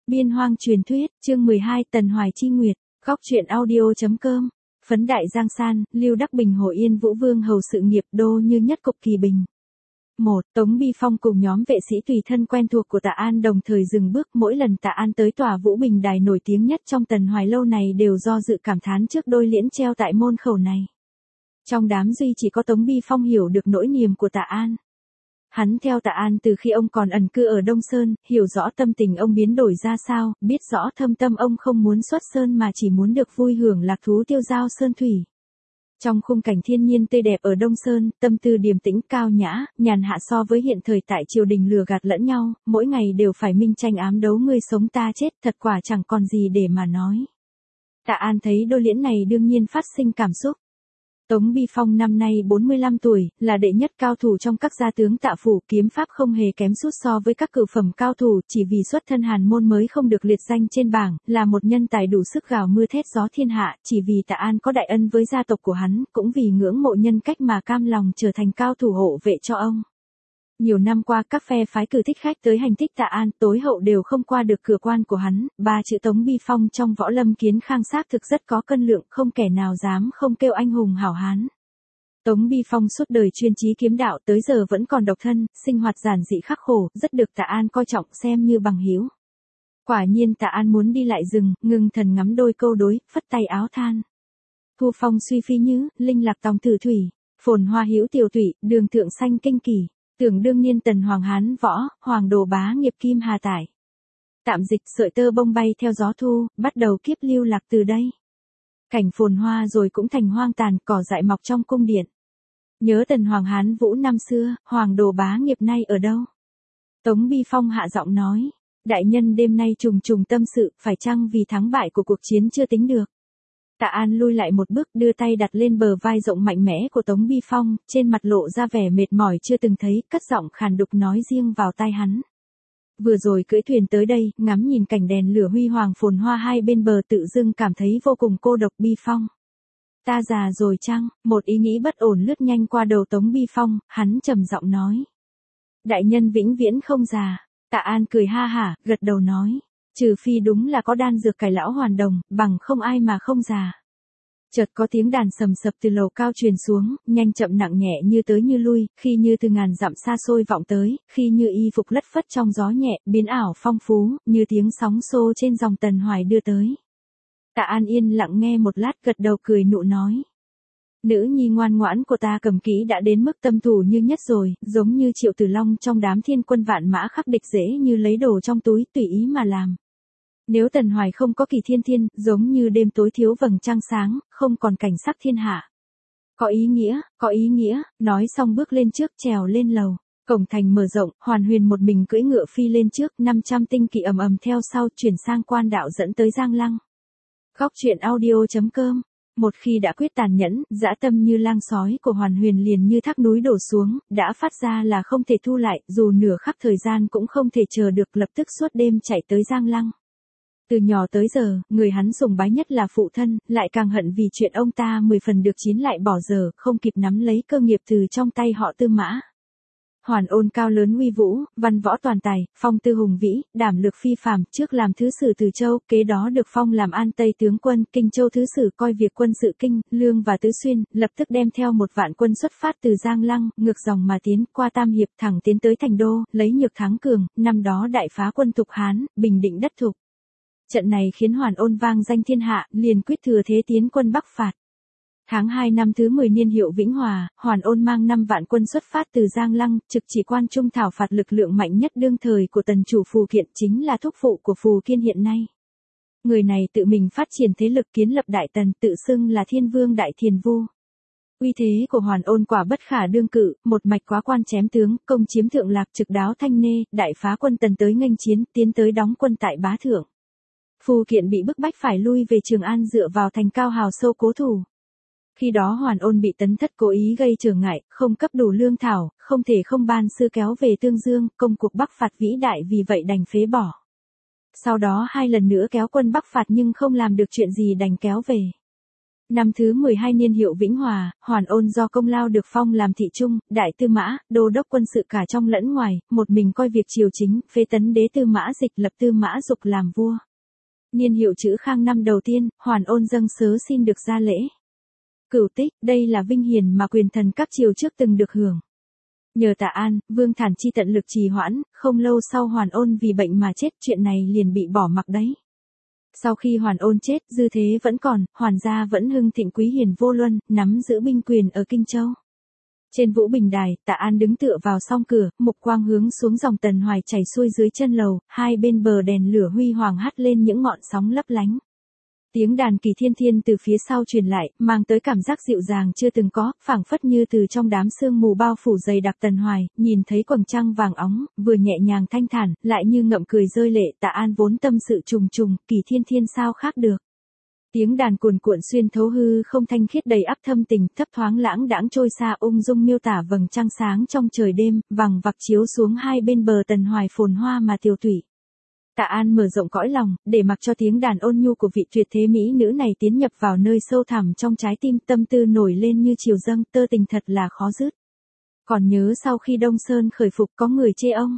Biên Hoang truyền thuyết, chương 12 Tần Hoài Chi Nguyệt, góc truyện audio.com. Phấn Đại Giang San, Lưu Đắc Bình Hồ Yên Vũ Vương hầu sự nghiệp đô như nhất cục kỳ bình. 1. Tống Bi Phong cùng nhóm vệ sĩ tùy thân quen thuộc của Tạ An đồng thời dừng bước, mỗi lần Tạ An tới tòa Vũ Bình Đài nổi tiếng nhất trong Tần Hoài lâu này đều do dự cảm thán trước đôi liễn treo tại môn khẩu này. Trong đám duy chỉ có Tống Bi Phong hiểu được nỗi niềm của Tạ An. Hắn theo Tạ An từ khi ông còn ẩn cư ở Đông Sơn, hiểu rõ tâm tình ông biến đổi ra sao, biết rõ thâm tâm ông không muốn xuất sơn mà chỉ muốn được vui hưởng lạc thú tiêu dao sơn thủy. Trong khung cảnh thiên nhiên tươi đẹp ở Đông Sơn, tâm tư điềm tĩnh cao nhã, nhàn hạ so với hiện thời tại triều đình lừa gạt lẫn nhau, mỗi ngày đều phải minh tranh ám đấu ngươi sống ta chết, thật quả chẳng còn gì để mà nói. Tạ An thấy đôi liễn này đương nhiên phát sinh cảm xúc. Tống Bi Phong năm nay 45 tuổi, là đệ nhất cao thủ trong các gia tướng Tạ phủ, kiếm pháp không hề kém sút so với các cửu phẩm cao thủ, chỉ vì xuất thân hàn môn mới không được liệt danh trên bảng, là một nhân tài đủ sức gào mưa thét gió thiên hạ, chỉ vì Tạ An có đại ân với gia tộc của hắn, cũng vì ngưỡng mộ nhân cách mà cam lòng trở thành cao thủ hộ vệ cho ông. Nhiều năm qua các phe phái cử thích khách tới hành thích Tạ An, tối hậu đều không qua được cửa quan của hắn, ba chữ Tống Bi Phong trong võ lâm kiến khang xác thực rất có cân lượng, không kẻ nào dám không kêu anh hùng hảo hán. Tống Bi Phong suốt đời chuyên chí kiếm đạo tới giờ vẫn còn độc thân, sinh hoạt giản dị khắc khổ, rất được Tạ An coi trọng xem như bằng hữu. Quả nhiên Tạ An muốn đi lại rừng, ngưng thần ngắm đôi câu đối, phất tay áo than. Thu phong suy phi nhứ, linh lạc tòng tử thủy, phồn hoa hữu tiểu tụy, đường thượng xanh kinh kỳ. Tưởng đương niên tần hoàng hán võ, hoàng đồ bá nghiệp kim hà tải. Tạm dịch sợi tơ bông bay theo gió thu, bắt đầu kiếp lưu lạc từ đây. Cảnh phồn hoa rồi cũng thành hoang tàn, cỏ dại mọc trong cung điện. Nhớ tần hoàng hán vũ năm xưa, hoàng đồ bá nghiệp nay ở đâu? Tống Bi Phong hạ giọng nói, đại nhân đêm nay trùng trùng tâm sự, phải chăng vì thắng bại của cuộc chiến chưa tính được? Tạ An lui lại một bước, đưa tay đặt lên bờ vai rộng mạnh mẽ của Tống Bi Phong, trên mặt lộ ra vẻ mệt mỏi chưa từng thấy, cất giọng khàn đục nói riêng vào tai hắn. Vừa rồi cưỡi thuyền tới đây, ngắm nhìn cảnh đèn lửa huy hoàng phồn hoa hai bên bờ, tự dưng cảm thấy vô cùng cô độc. Bi Phong, ta già rồi chăng? Một ý nghĩ bất ổn lướt nhanh qua đầu Tống Bi Phong, hắn trầm giọng nói. Đại nhân vĩnh viễn không già. Tạ An cười ha hả, gật đầu nói. Trừ phi đúng là có đan dược cải lão hoàn đồng, bằng không ai mà không già. Chợt có tiếng đàn sầm sập từ lầu cao truyền xuống, nhanh chậm nặng nhẹ như tới như lui, khi như từ ngàn dặm xa xôi vọng tới, khi như y phục lất phất trong gió nhẹ, biến ảo phong phú, như tiếng sóng xô trên dòng Tần Hoài đưa tới. Tạ An yên lặng nghe một lát, gật đầu cười nụ nói. Nữ nhi ngoan ngoãn của ta cầm kỹ đã đến mức tâm thủ như nhất rồi, giống như Triệu Tử Long trong đám thiên quân vạn mã khắc địch dễ như lấy đồ trong túi tùy ý mà làm. Nếu Tần Hoài không có Kỳ Thiên Thiên, giống như đêm tối thiếu vầng trăng sáng, không còn cảnh sắc thiên hạ. Có ý nghĩa, nói xong bước lên trước trèo lên lầu. Cổng thành mở rộng, Hoàn Huyền một mình cưỡi ngựa phi lên trước, 500 tinh kỵ ầm ầm theo sau, chuyển sang quan đạo dẫn tới Giang Lăng. Góc truyện audio.com. Một khi đã quyết tàn nhẫn, dã tâm như lang sói của Hoàn Huyền liền như thác núi đổ xuống, đã phát ra là không thể thu lại, dù nửa khắc thời gian cũng không thể chờ được, lập tức suốt đêm chạy tới Giang Lăng. Từ nhỏ tới giờ, người hắn sùng bái nhất là phụ thân, lại càng hận vì chuyện ông ta 10 phần được 9 lại bỏ dở, không kịp nắm lấy cơ nghiệp từ trong tay họ Tư Mã. Hoàn Ôn cao lớn uy vũ, văn võ toàn tài, phong tư hùng vĩ, đảm lược phi phàm, trước làm thứ sử Từ Châu, kế đó được phong làm An Tây tướng quân, Kinh Châu thứ sử coi việc quân sự Kinh, Lương và Tứ Xuyên, lập tức đem theo 1 vạn quân xuất phát từ Giang Lăng, ngược dòng mà tiến, qua Tam Hiệp, thẳng tiến tới Thành Đô, lấy nhược thắng cường, năm đó đại phá quân Thục Hán, bình định đất Thục. Trận này khiến Hoàn Ôn vang danh thiên hạ, liền quyết thừa thế tiến quân Bắc phạt. Tháng 2 năm thứ 10 niên hiệu Vĩnh Hòa, Hoàn Ôn mang 5 vạn quân xuất phát từ Giang Lăng, trực chỉ quan trung thảo phạt lực lượng mạnh nhất đương thời của tần chủ Phù Kiện, chính là thúc phụ của Phù Kiên hiện nay. Người này tự mình phát triển thế lực kiến lập Đại Tần, tự xưng là Thiên Vương Đại Thiền Vu. Uy thế của Hoàn Ôn quả bất khả đương cự, một mạch quá quan chém tướng, công chiếm Thượng Lạc, trực đáo Thanh Nê, đại phá quân Tần tới nghênh chiến, tiến tới đóng quân tại Bá Thượng. Phù Kiện bị bức bách phải lui về Trường An dựa vào thành Cao Hào sâu cố thủ. Khi đó Hoàn Ôn bị Tấn Thất cố ý gây trở ngại, không cấp đủ lương thảo, không thể không ban sư kéo về Tương Dương, công cuộc Bắc phạt vĩ đại vì vậy đành phế bỏ. Sau đó 2 lần nữa kéo quân Bắc phạt nhưng không làm được chuyện gì đành kéo về. Năm thứ 12 niên hiệu Vĩnh Hòa, Hoàn Ôn do công lao được phong làm thị trung, đại tư mã, đô đốc quân sự cả trong lẫn ngoài, một mình coi việc triều chính, phế tấn đế tư mã Dịch, lập tư mã Dục làm vua. Niên hiệu Chữ Khang năm đầu tiên, Hoàn Ôn dâng sớ xin được ra lễ. Cửu tích, đây là vinh hiển mà quyền thần các triều trước từng được hưởng. Nhờ Tạ An, Vương Thản Chi tận lực trì hoãn, không lâu sau Hoàn Ôn vì bệnh mà chết, chuyện này liền bị bỏ mặc đấy. Sau khi Hoàn Ôn chết, dư thế vẫn còn, Hoàn gia vẫn hưng thịnh quý hiển vô luân, nắm giữ binh quyền ở Kinh Châu. Trên Vũ Bình Đài, Tạ An đứng tựa vào song cửa, mục quang hướng xuống dòng Tần Hoài chảy xuôi dưới chân lầu, hai bên bờ đèn lửa huy hoàng hắt lên những ngọn sóng lấp lánh. Tiếng đàn Kỳ Thiên Thiên từ phía sau truyền lại, mang tới cảm giác dịu dàng chưa từng có, phảng phất như từ trong đám sương mù bao phủ dày đặc Tần Hoài, nhìn thấy quầng trăng vàng óng, vừa nhẹ nhàng thanh thản, lại như ngậm cười rơi lệ. Tạ An vốn tâm sự trùng trùng, Kỳ Thiên Thiên sao khác được. Tiếng đàn cuồn cuộn xuyên thấu hư không thanh khiết đầy ắp thâm tình, thấp thoáng lãng đãng trôi xa, ung dung miêu tả vầng trăng sáng trong trời đêm, vằng vặc chiếu xuống hai bên bờ Tần Hoài phồn hoa mà tiều tụy. Tạ An mở rộng cõi lòng, để mặc cho tiếng đàn ôn nhu của vị tuyệt thế mỹ nữ này tiến nhập vào nơi sâu thẳm trong trái tim, tâm tư nổi lên như chiều dâng, tơ tình thật là khó dứt. Còn nhớ sau khi Đông Sơn khởi phục có người chê ông.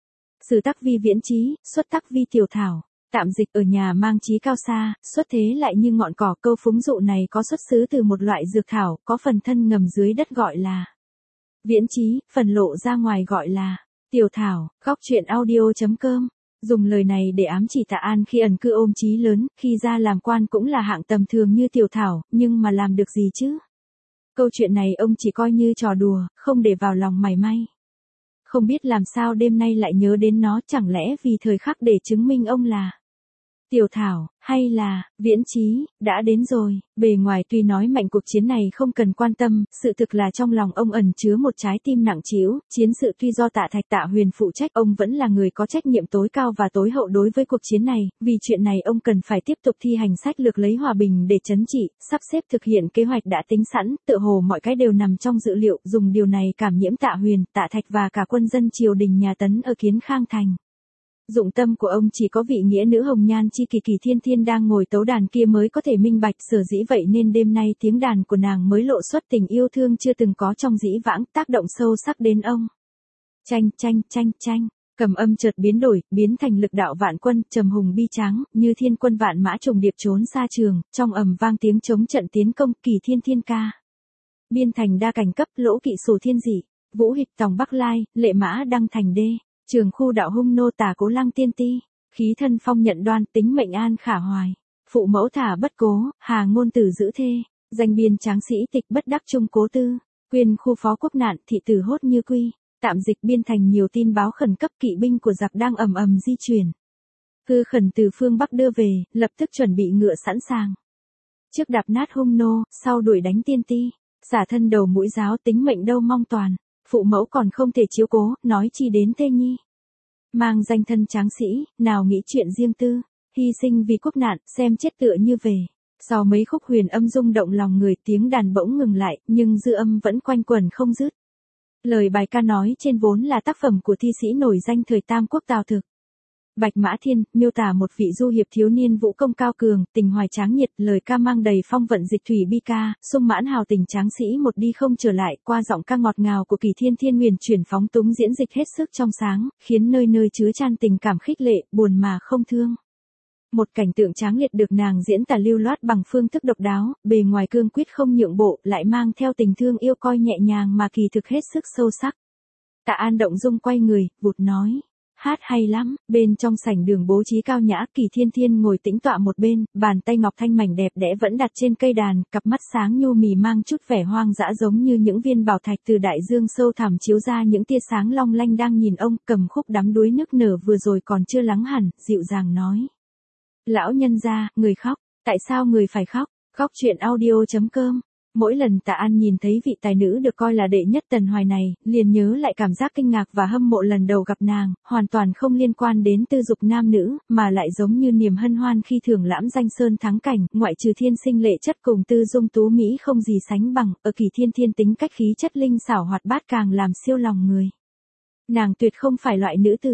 Sử tắc vi viễn trí, xuất tắc vi tiểu thảo, tạm dịch ở nhà mang trí cao xa, xuất thế lại như ngọn cỏ. Câu phúng dụ này có xuất xứ từ một loại dược thảo, có phần thân ngầm dưới đất gọi là viễn trí, phần lộ ra ngoài gọi là tiểu thảo. Góc truyện audio.com dùng lời này để ám chỉ Tạ An khi ẩn cư ôm chí lớn, khi ra làm quan cũng là hạng tầm thường như tiểu thảo, nhưng mà làm được gì chứ? Câu chuyện này ông chỉ coi như trò đùa, không để vào lòng mảy may. Không biết làm sao đêm nay lại nhớ đến nó, chẳng lẽ vì thời khắc để chứng minh ông là tiểu thảo, hay là viễn trí, đã đến rồi. Bề ngoài tuy nói mạnh cuộc chiến này không cần quan tâm, sự thực là trong lòng ông ẩn chứa một trái tim nặng trĩu. Chiến sự tuy do Tạ Thạch Tạ Huyền phụ trách, ông vẫn là người có trách nhiệm tối cao và tối hậu đối với cuộc chiến này, vì chuyện này ông cần phải tiếp tục thi hành sách lược lấy hòa bình để trấn trị, sắp xếp thực hiện kế hoạch đã tính sẵn, tựa hồ mọi cái đều nằm trong dự liệu, dùng điều này cảm nhiễm Tạ Huyền, Tạ Thạch và cả quân dân triều đình nhà Tấn ở Kiến Khang thành. Dụng tâm của ông chỉ có vị nghĩa nữ hồng nhan chi Kỳ Kỳ Thiên Thiên đang ngồi tấu đàn kia mới có thể minh bạch, sở dĩ vậy nên đêm nay tiếng đàn của nàng mới lộ xuất tình yêu thương chưa từng có trong dĩ vãng, tác động sâu sắc đến ông. Chanh chanh chanh chanh, cầm âm chợt biến đổi, biến thành lực đạo vạn quân, trầm hùng bi tráng, như thiên quân vạn mã trùng điệp trốn xa trường, trong ầm vang tiếng chống trận tiến công. Kỳ Thiên Thiên ca. Biên thành đa cảnh cấp, lỗ kỵ sổ thiên dị, vũ hịch tòng Bắc Lai, lệ mã đăng thành đê. Trường khu đạo hung nô tả Cố Lăng tiên ti, khí thân phong nhận đoan, tính mệnh an khả hoài, phụ mẫu thả bất cố, hà ngôn tử giữ thê, danh biên tráng sĩ tịch bất đắc trung cố tư, quyên khu phó quốc nạn, thị tử hốt như quy. Tạm dịch biên thành nhiều tin báo khẩn cấp, kỵ binh của giặc đang ầm ầm di chuyển. Cư khẩn từ phương Bắc đưa về, lập tức chuẩn bị ngựa sẵn sàng. Trước đạp nát hung nô, sau đuổi đánh tiên ti, xả thân đầu mũi giáo, tính mệnh đâu mong toàn. Phụ mẫu còn không thể chiếu cố, nói chi đến thê nhi. Mang danh thân tráng sĩ, nào nghĩ chuyện riêng tư, hy sinh vì quốc nạn, xem chết tựa như về. Sau mấy khúc huyền âm rung động lòng người, tiếng đàn bỗng ngừng lại, nhưng dư âm vẫn quanh quẩn không dứt. Lời bài ca nói trên vốn là tác phẩm của thi sĩ nổi danh thời Tam Quốc Tào Thực. Bạch Mã Thiên, miêu tả một vị du hiệp thiếu niên vũ công cao cường, tình hoài tráng nhiệt, lời ca mang đầy phong vận dịch thủy bi ca, sung mãn hào tình tráng sĩ một đi không trở lại, qua giọng ca ngọt ngào của Kỳ Thiên Thiên huyền chuyển phóng túng diễn dịch hết sức trong sáng, khiến nơi nơi chứa chan tình cảm khích lệ, buồn mà không thương. Một cảnh tượng tráng liệt được nàng diễn tả lưu loát bằng phương thức độc đáo, bề ngoài cương quyết không nhượng bộ, lại mang theo tình thương yêu coi nhẹ nhàng mà kỳ thực hết sức sâu sắc. Tạ An động dung quay người, vụt nói. Hát hay lắm. Bên trong sảnh đường bố trí cao nhã, Kỳ Thiên Thiên ngồi tĩnh tọa một bên, bàn tay ngọc thanh mảnh đẹp đẽ vẫn đặt trên cây đàn, cặp mắt sáng nhu mì mang chút vẻ hoang dã giống như những viên bảo thạch từ đại dương sâu thẳm chiếu ra những tia sáng long lanh đang nhìn ông, cầm khúc đắm đuối nức nở vừa rồi còn chưa lắng hẳn, dịu dàng nói. Lão nhân gia, người khóc, tại sao người phải khóc? Khóc chuyện audio.com. Mỗi lần Tạ An nhìn thấy vị tài nữ được coi là đệ nhất Tần Hoài này, liền nhớ lại cảm giác kinh ngạc và hâm mộ lần đầu gặp nàng, hoàn toàn không liên quan đến tư dục nam nữ, mà lại giống như niềm hân hoan khi thưởng lãm danh sơn thắng cảnh, ngoại trừ thiên sinh lệ chất cùng tư dung tú mỹ không gì sánh bằng, ở Kỳ Thiên Thiên tính cách khí chất linh xảo hoạt bát càng làm siêu lòng người. Nàng tuyệt không phải loại nữ tử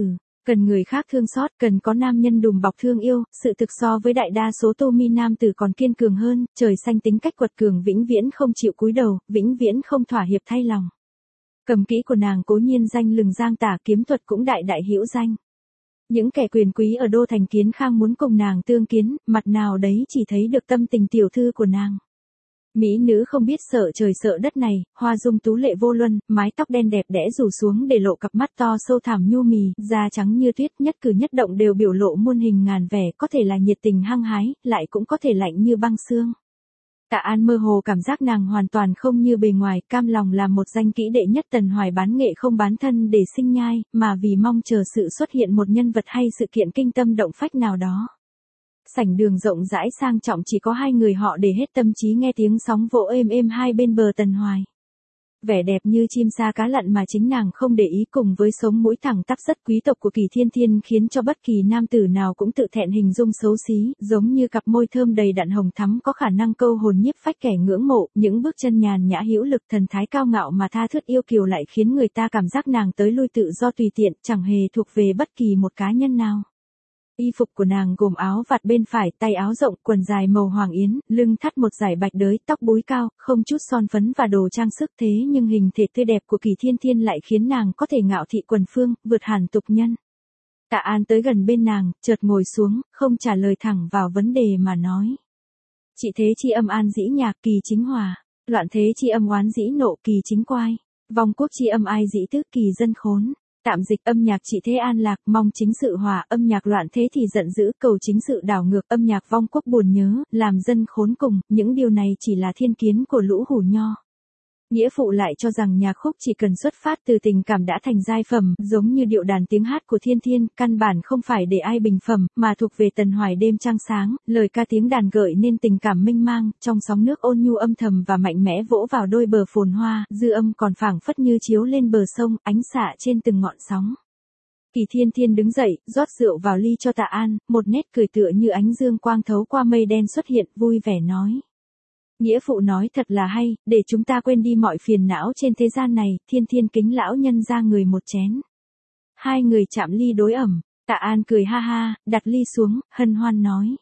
Cần người khác thương xót, cần có nam nhân đùm bọc thương yêu, sự thực so với đại đa số Tô Mi nam tử còn kiên cường hơn, trời xanh tính cách quật cường vĩnh viễn không chịu cúi đầu, vĩnh viễn không thỏa hiệp thay lòng. Cầm kỹ của nàng cố nhiên danh lừng giang tả, kiếm thuật cũng đại đại hữu danh. Những kẻ quyền quý ở đô thành Kiến Khang muốn cùng nàng tương kiến, mặt nào đấy chỉ thấy được tâm tình tiểu thư của nàng. Mỹ nữ không biết sợ trời sợ đất này, hoa dung tú lệ vô luân, mái tóc đen đẹp đẽ rủ xuống để lộ cặp mắt to sâu thẳm nhu mì, da trắng như tuyết, nhất cử nhất động đều biểu lộ muôn hình ngàn vẻ, có thể là nhiệt tình hăng hái, lại cũng có thể lạnh như băng xương. Tạ An mơ hồ cảm giác nàng hoàn toàn không như bề ngoài, cam lòng làm một danh kỹ đệ nhất Tần Hoài bán nghệ không bán thân để sinh nhai, mà vì mong chờ sự xuất hiện một nhân vật hay sự kiện kinh tâm động phách nào đó. Sảnh đường rộng rãi sang trọng chỉ có hai người họ để hết tâm trí nghe tiếng sóng vỗ êm êm hai bên bờ Tần Hoài. Vẻ đẹp như chim sa cá lặn mà chính nàng không để ý cùng với sống mũi thẳng tắp rất quý tộc của Kỳ Thiên Thiên khiến cho bất kỳ nam tử nào cũng tự thẹn hình dung xấu xí, giống như cặp môi thơm đầy đặn hồng thắm có khả năng câu hồn nhiếp phách kẻ ngưỡng mộ, những bước chân nhàn nhã hữu lực thần thái cao ngạo mà tha thướt yêu kiều lại khiến người ta cảm giác nàng tới lui tự do tùy tiện, chẳng hề thuộc về bất kỳ một cá nhân nào. Y phục của nàng gồm áo vạt bên phải, tay áo rộng, quần dài màu hoàng yến, lưng thắt một dải bạch đới, tóc búi cao, không chút son phấn và đồ trang sức thế nhưng hình thể tươi đẹp của Kỳ Thiên Thiên lại khiến nàng có thể ngạo thị quần phương, vượt hẳn tục nhân. Tạ An tới gần bên nàng, chợt ngồi xuống, không trả lời thẳng vào vấn đề mà nói. Chị thế chi âm an dĩ nhạc, kỳ chính hòa, loạn thế chi âm oán dĩ nộ, kỳ chính quai, vong quốc chi âm ai dĩ tước, kỳ dân khốn. Tạm dịch âm nhạc trị thế an lạc, mong chính sự hòa, âm nhạc loạn thế thì giận dữ, cầu chính sự đảo ngược, âm nhạc vong quốc buồn nhớ, làm dân khốn cùng, những điều này chỉ là thiên kiến của lũ hủ nho. Nghĩa phụ lại cho rằng nhạc khúc chỉ cần xuất phát từ tình cảm đã thành giai phẩm, giống như điệu đàn tiếng hát của Thiên Thiên, căn bản không phải để ai bình phẩm, mà thuộc về Tần Hoài đêm trăng sáng, lời ca tiếng đàn gợi nên tình cảm mênh mang, trong sóng nước ôn nhu âm thầm và mạnh mẽ vỗ vào đôi bờ phồn hoa, dư âm còn phảng phất như chiếu lên bờ sông, ánh xạ trên từng ngọn sóng. Kỳ Thiên Thiên đứng dậy, rót rượu vào ly cho Tạ An, một nét cười tựa như ánh dương quang thấu qua mây đen xuất hiện, vui vẻ nói. Nghĩa phụ nói thật là hay, để chúng ta quên đi mọi phiền não trên thế gian này, Thiên Thiên kính lão nhân ra người một chén. Hai người chạm ly đối ẩm, Tạ An cười ha ha, đặt ly xuống, hân hoan nói.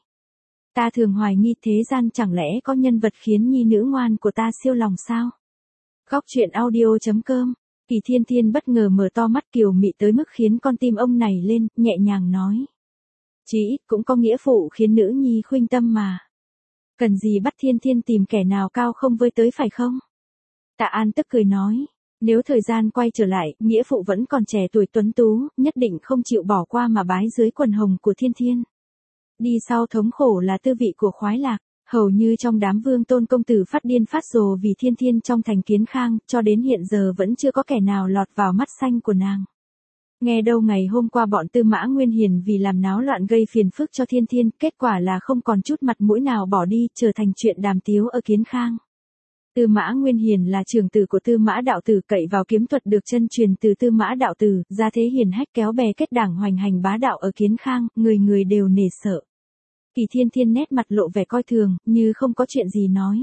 Ta thường hoài nghi thế gian chẳng lẽ có nhân vật khiến nhi nữ ngoan của ta siêu lòng sao? Góc truyện audio.com, Kỳ Thiên Thiên bất ngờ mở to mắt kiều mị tới mức khiến con tim ông này lên, nhẹ nhàng nói. Chí ít cũng có nghĩa phụ khiến nữ nhi khuynh tâm mà. Cần gì bắt Thiên Thiên tìm kẻ nào cao không với tới phải không? Tạ An tức cười nói, nếu thời gian quay trở lại, nghĩa phụ vẫn còn trẻ tuổi tuấn tú, nhất định không chịu bỏ qua mà bái dưới quần hồng của Thiên Thiên. Đi sau thống khổ là tư vị của khoái lạc, hầu như trong đám vương tôn công tử phát điên phát rồ vì Thiên Thiên trong thành Kiến Khang, cho đến hiện giờ vẫn chưa có kẻ nào lọt vào mắt xanh của nàng. Nghe đâu ngày hôm qua bọn Tư Mã Nguyên Hiền vì làm náo loạn gây phiền phức cho Thiên Thiên, kết quả là không còn chút mặt mũi nào bỏ đi, trở thành chuyện đàm tiếu ở Kiến Khang. Tư Mã Nguyên Hiền là trưởng tử của Tư Mã đạo tử, cậy vào kiếm thuật được chân truyền từ Tư Mã đạo tử, ra thế hiền hách kéo bè kết đảng hoành hành bá đạo ở Kiến Khang, người người đều nể sợ. Kỳ Thiên Thiên nét mặt lộ vẻ coi thường, như không có chuyện gì nói.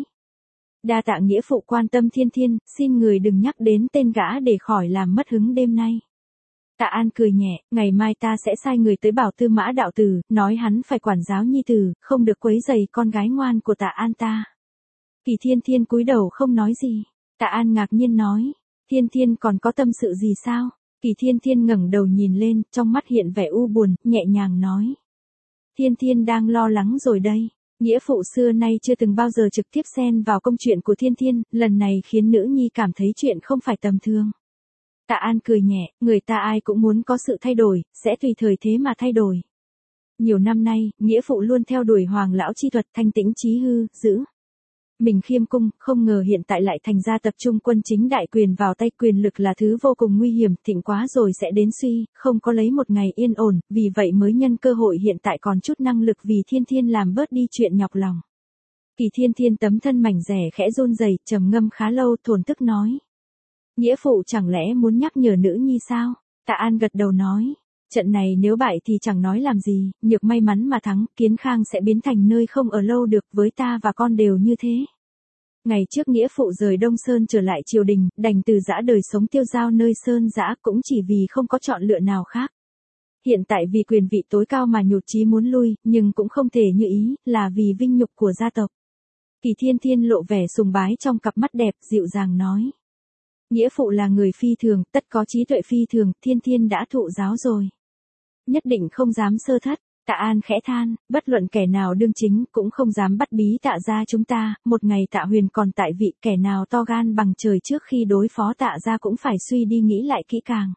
Đa tạ nghĩa phụ quan tâm Thiên Thiên, xin người đừng nhắc đến tên gã để khỏi làm mất hứng đêm nay. Tạ An cười nhẹ, ngày mai ta sẽ sai người tới bảo Tư Mã đạo tử, nói hắn phải quản giáo nhi tử, không được quấy rầy con gái ngoan của Tạ An ta. Kỳ Thiên Thiên cúi đầu không nói gì. Tạ An ngạc nhiên nói, Thiên Thiên còn có tâm sự gì sao? Kỳ Thiên Thiên ngẩng đầu nhìn lên, trong mắt hiện vẻ u buồn, nhẹ nhàng nói. Thiên Thiên đang lo lắng rồi đây. Nghĩa phụ xưa nay chưa từng bao giờ trực tiếp xen vào công chuyện của Thiên Thiên, lần này khiến nữ nhi cảm thấy chuyện không phải tầm thường. Tạ An cười nhẹ, người ta ai cũng muốn có sự thay đổi, sẽ tùy thời thế mà thay đổi. Nhiều năm nay, nghĩa phụ luôn theo đuổi hoàng lão chi thuật thanh tĩnh trí hư, giữ mình khiêm cung, không ngờ hiện tại lại thành ra tập trung quân chính đại quyền vào tay, quyền lực là thứ vô cùng nguy hiểm, thịnh quá rồi sẽ đến suy, không có lấy một ngày yên ổn, vì vậy mới nhân cơ hội hiện tại còn chút năng lực vì Thiên Thiên làm bớt đi chuyện nhọc lòng. Kỳ Thiên Thiên tấm thân mảnh rẻ khẽ run rẩy, trầm ngâm khá lâu, thổn thức nói. Nghĩa phụ chẳng lẽ muốn nhắc nhở nữ nhi sao? Tạ An gật đầu nói. Trận này nếu bại thì chẳng nói làm gì, nhược may mắn mà thắng, Kiến Khang sẽ biến thành nơi không ở lâu được, với ta và con đều như thế. Ngày trước nghĩa phụ rời Đông Sơn trở lại triều đình, đành từ giã đời sống tiêu dao nơi sơn giã cũng chỉ vì không có chọn lựa nào khác. Hiện tại vì quyền vị tối cao mà nhụt chí muốn lui, nhưng cũng không thể như ý, là vì vinh nhục của gia tộc. Kỳ Thiên Thiên lộ vẻ sùng bái trong cặp mắt đẹp, dịu dàng nói. Nghĩa phụ là người phi thường, tất có trí tuệ phi thường, Thiên Thiên đã thụ giáo rồi. Nhất định không dám sơ thất. Tạ An khẽ than, bất luận kẻ nào đương chính cũng không dám bắt bí Tạ gia chúng ta, một ngày Tạ Huyền còn tại vị, kẻ nào to gan bằng trời trước khi đối phó Tạ gia cũng phải suy đi nghĩ lại kỹ càng.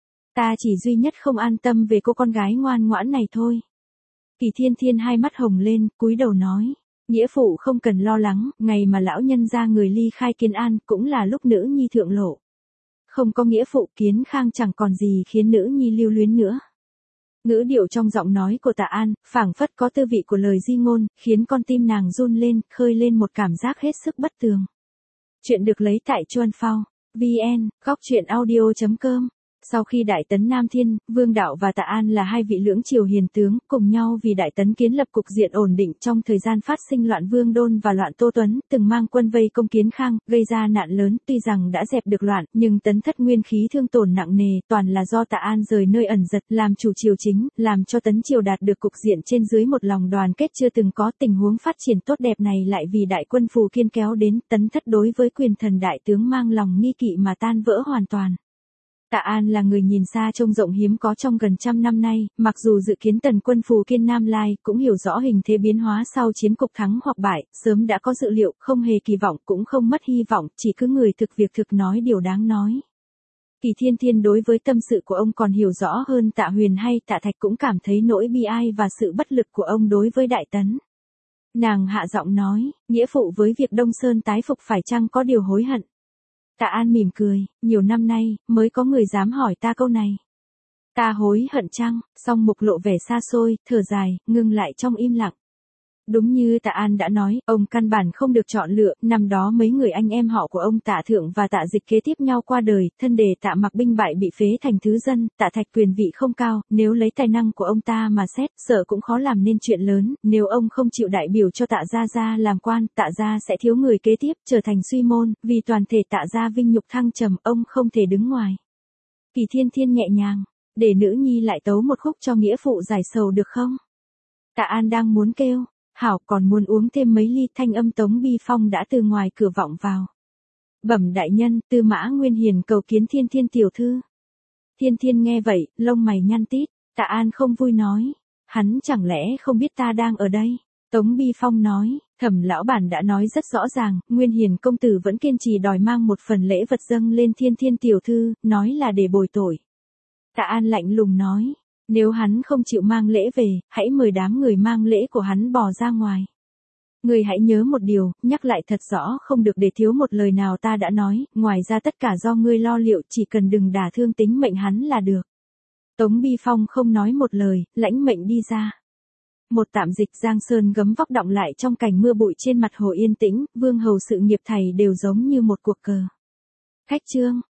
Ta chỉ duy nhất không an tâm về cô con gái ngoan ngoãn này thôi. Kỳ Thiên Thiên hai mắt hồng lên, cúi đầu nói. Nghĩa phụ không cần lo lắng, ngày mà lão nhân gia người ly khai Kiến An cũng là lúc nữ nhi thượng lộ. Không có nghĩa phụ Kiến Khang chẳng còn gì khiến nữ nhi lưu luyến nữa. Ngữ điệu trong giọng nói của Tạ An, phảng phất có tư vị của lời di ngôn, khiến con tim nàng run lên, khơi lên một cảm giác hết sức bất tường. Chuyện được lấy tại Chuan Phao, VN, gocchuyenaudio.com. Sau khi Đại Tấn Nam Thiên, Vương Đạo và Tạ An là hai vị lưỡng triều hiền tướng, cùng nhau vì Đại Tấn kiến lập cục diện ổn định trong thời gian phát sinh loạn Vương Đôn và loạn Tô Tuấn, từng mang quân vây công Kiến Khang, gây ra nạn lớn, tuy rằng đã dẹp được loạn, nhưng Tấn thất nguyên khí thương tổn nặng nề, toàn là do Tạ An rời nơi ẩn giật, làm chủ triều chính, làm cho Tấn triều đạt được cục diện trên dưới một lòng đoàn kết chưa từng có. Tình huống phát triển tốt đẹp này lại vì đại quân Phù Kiên kéo đến, Tấn thất đối với quyền thần đại tướng mang lòng nghi kỵ mà tan vỡ hoàn toàn. Tạ An là người nhìn xa trông rộng hiếm có trong gần trăm năm nay, mặc dù dự kiến tần quân Phù Kiên Nam Lai, cũng hiểu rõ hình thế biến hóa sau chiến cục thắng hoặc bại, sớm đã có dự liệu, không hề kỳ vọng, cũng không mất hy vọng, chỉ cứ người thực việc thực nói điều đáng nói. Kỳ Thiên Thiên đối với tâm sự của ông còn hiểu rõ hơn Tạ Huyền hay Tạ Thạch, cũng cảm thấy nỗi bi ai và sự bất lực của ông đối với Đại Tấn. Nàng hạ giọng nói, nghĩa phụ với việc Đông Sơn tái phục phải chăng có điều hối hận? Tạ An mỉm cười, nhiều năm nay, mới có người dám hỏi ta câu này. Ta hối hận chăng? Song Mục lộ vẻ xa xôi, thở dài, ngưng lại trong im lặng. Đúng như Tạ An đã nói, ông căn bản không được chọn lựa, năm đó mấy người anh em họ của ông Tạ Thượng và Tạ Dịch kế tiếp nhau qua đời, thân đề Tạ Mặc binh bại bị phế thành thứ dân, Tạ Thạch quyền vị không cao, nếu lấy tài năng của ông ta mà xét, sợ cũng khó làm nên chuyện lớn, nếu ông không chịu đại biểu cho Tạ gia làm quan, Tạ gia sẽ thiếu người kế tiếp, trở thành suy môn, vì toàn thể Tạ gia vinh nhục thăng trầm, ông không thể đứng ngoài. Kỳ Thiên Thiên nhẹ nhàng, để nữ nhi lại tấu một khúc cho nghĩa phụ giải sầu được không? Tạ An đang muốn kêu. Hảo, còn muốn uống thêm mấy ly, thanh âm Tống Bi Phong đã từ ngoài cửa vọng vào. Bẩm đại nhân, Tư Mã Nguyên Hiền cầu kiến Thiên Thiên tiểu thư. Thiên Thiên nghe vậy, lông mày nhăn tít, Tạ An không vui nói. Hắn chẳng lẽ không biết ta đang ở đây? Tống Bi Phong nói, Thẩm lão bản đã nói rất rõ ràng, Nguyên Hiền công tử vẫn kiên trì đòi mang một phần lễ vật dâng lên Thiên Thiên tiểu thư, nói là để bồi tội. Tạ An lạnh lùng nói. Nếu hắn không chịu mang lễ về, hãy mời đám người mang lễ của hắn bỏ ra ngoài. Người hãy nhớ một điều, nhắc lại thật rõ, không được để thiếu một lời nào ta đã nói, ngoài ra tất cả do ngươi lo liệu, chỉ cần đừng đả thương tính mệnh hắn là được. Tống Bi Phong không nói một lời, lãnh mệnh đi ra. Một tạm dịch Giang Sơn gấm vóc đọng lại trong cảnh mưa bụi trên mặt hồ yên tĩnh, vương hầu sự nghiệp thầy đều giống như một cuộc cờ. Khách trương.